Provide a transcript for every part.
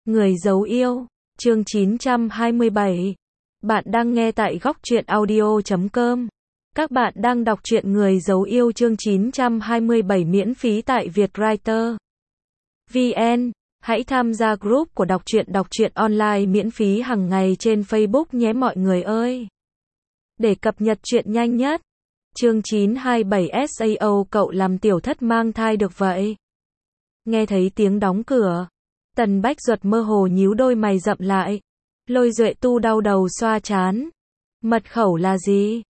Người giấu yêu, chương 927. Bạn đang nghe tại góc truyện audio.com. Các bạn đang đọc truyện Người giấu yêu chương 927 miễn phí tại Vietwriter VN. Hãy tham gia group của đọc truyện online miễn phí hàng ngày trên Facebook nhé mọi người ơi. Để cập nhật truyện nhanh nhất. Chương 927 SAO cậu làm tiểu thất mang thai được vậy. Nghe thấy tiếng đóng cửa. Tần Bách Duật mơ hồ nhíu đôi mày rậm lại. Lôi Duệ Tu đau đầu xoa trán. Mật khẩu là gì?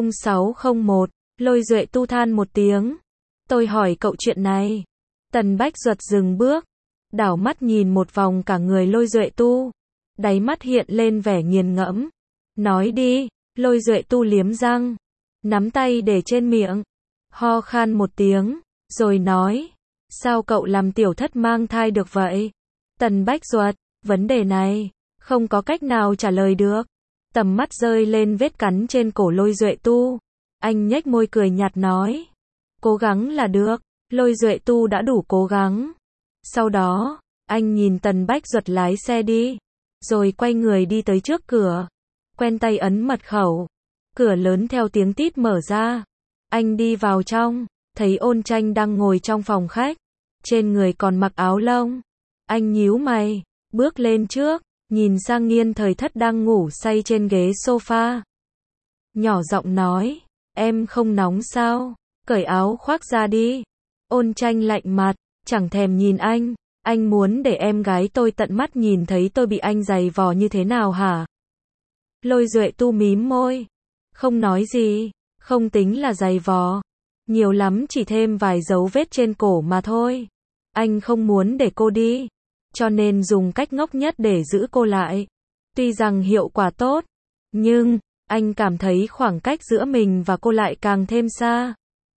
0601. Lôi Duệ Tu than một tiếng. Tôi hỏi cậu chuyện này. Tần Bách Duật dừng bước. Đảo mắt nhìn một vòng cả người Lôi Duệ Tu. Đáy mắt hiện lên vẻ nghiền ngẫm. Nói đi. Lôi Duệ Tu liếm răng. Nắm tay để trên miệng. Ho khan một tiếng. Rồi nói. Sao cậu làm tiểu thất mang thai được vậy? Tần Bách Duật, vấn đề này, không có cách nào trả lời được. Tầm mắt rơi lên vết cắn trên cổ Lôi Duệ Tu. Anh nhếch môi cười nhạt nói. Cố gắng là được, Lôi Duệ Tu đã đủ cố gắng. Sau đó, anh nhìn Tần Bách Duật lái xe đi. Rồi quay người đi tới trước cửa. Quen tay ấn mật khẩu. Cửa lớn theo tiếng tít mở ra. Anh đi vào trong, thấy Ôn Tranh đang ngồi trong phòng khách. Trên người còn mặc áo lông. Anh nhíu mày, bước lên trước, nhìn sang Nghiên Thời Thất đang ngủ say trên ghế sofa. Nhỏ giọng nói, em không nóng sao, cởi áo khoác ra đi. Ôn Tranh lạnh mặt, chẳng thèm nhìn anh muốn để em gái tôi tận mắt nhìn thấy tôi bị anh giày vò như thế nào hả? Lôi Duệ Tu mím môi, không nói gì, không tính là giày vò, nhiều lắm chỉ thêm vài dấu vết trên cổ mà thôi. Anh không muốn để cô đi, cho nên dùng cách ngốc nhất để giữ cô lại. Tuy rằng hiệu quả tốt, nhưng anh cảm thấy khoảng cách giữa mình và cô lại càng thêm xa.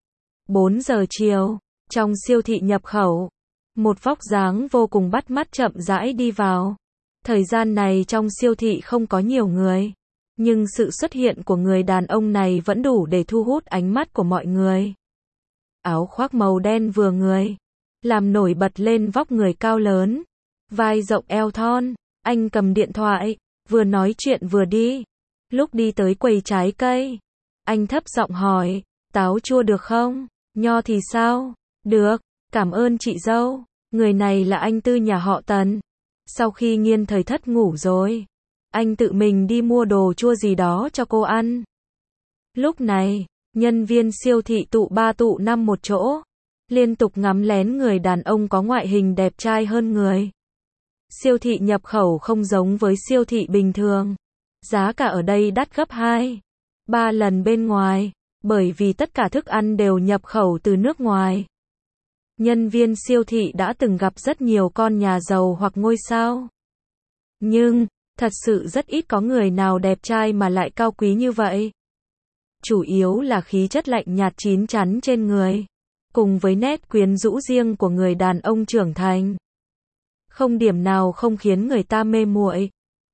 4 giờ chiều, trong siêu thị nhập khẩu, một vóc dáng vô cùng bắt mắt chậm rãi đi vào. Thời gian này trong siêu thị không có nhiều người, nhưng sự xuất hiện của người đàn ông này vẫn đủ để thu hút ánh mắt của mọi người. Áo khoác màu đen vừa người, làm nổi bật lên vóc người cao lớn, vai rộng eo thon. Anh cầm điện thoại, vừa nói chuyện vừa đi. Lúc đi tới quầy trái cây, anh thấp giọng hỏi, táo chua được không? Nho thì sao? Được, cảm ơn chị dâu. Người này là anh Tư nhà họ Tần. Sau khi Nghiên Thời Thất ngủ rồi, anh tự mình đi mua đồ chua gì đó cho cô ăn. Lúc này, nhân viên siêu thị tụ 3 tụ 5 một chỗ, liên tục ngắm lén người đàn ông có ngoại hình đẹp trai hơn người. Siêu thị nhập khẩu không giống với siêu thị bình thường. Giá cả ở đây đắt gấp 2-3 lần bên ngoài, bởi vì tất cả thức ăn đều nhập khẩu từ nước ngoài. Nhân viên siêu thị đã từng gặp rất nhiều con nhà giàu hoặc ngôi sao. Nhưng, thật sự rất ít có người nào đẹp trai mà lại cao quý như vậy. Chủ yếu là khí chất lạnh nhạt chín chắn trên người, cùng với nét quyến rũ riêng của người đàn ông trưởng thành. Không điểm nào không khiến người ta mê muội.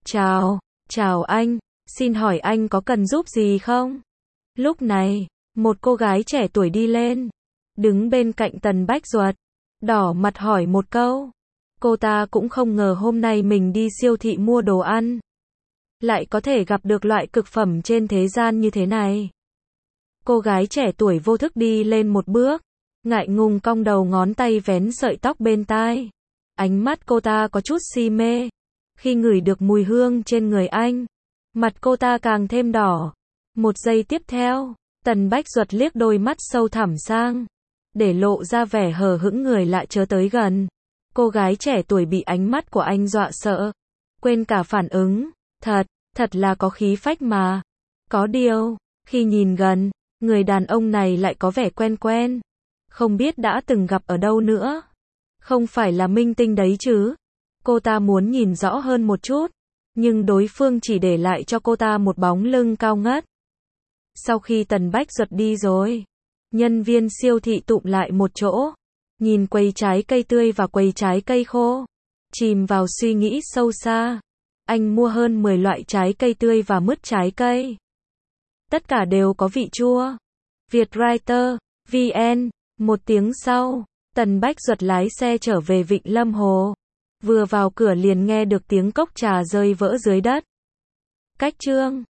Chào anh, xin hỏi anh có cần giúp gì không? Lúc này, một cô gái trẻ tuổi đi lên, đứng bên cạnh Tần Bách Duật, đỏ mặt hỏi một câu. Cô ta cũng không ngờ hôm nay mình đi siêu thị mua đồ ăn, lại có thể gặp được loại cực phẩm trên thế gian như thế này. Cô gái trẻ tuổi vô thức đi lên một bước, ngại ngùng cong đầu ngón tay vén sợi tóc bên tai. Ánh mắt cô ta có chút si mê. Khi ngửi được mùi hương trên người anh, mặt cô ta càng thêm đỏ. Một giây tiếp theo, Tần Bách Duật liếc đôi mắt sâu thẳm sang, để lộ ra vẻ hờ hững người lại chớ tới gần. Cô gái trẻ tuổi bị ánh mắt của anh dọa sợ, quên cả phản ứng. Thật là có khí phách mà. Có điều, khi nhìn gần, người đàn ông này lại có vẻ quen quen. Không biết đã từng gặp ở đâu nữa. Không phải là minh tinh đấy chứ? Cô ta muốn nhìn rõ hơn một chút, nhưng đối phương chỉ để lại cho cô ta một bóng lưng cao ngất. Sau khi Tần Bách Duật đi rồi, nhân viên siêu thị tụm lại một chỗ, nhìn quầy trái cây tươi và quầy trái cây khô, chìm vào suy nghĩ sâu xa. Anh mua hơn 10 loại trái cây tươi và mứt trái cây. Tất cả đều có vị chua. Vietwriter VN. 1 tiếng sau, Tần Bách Duật lái xe trở về Vịnh Lâm Hồ. Vừa vào cửa liền nghe được tiếng cốc trà rơi vỡ dưới đất. Cách chương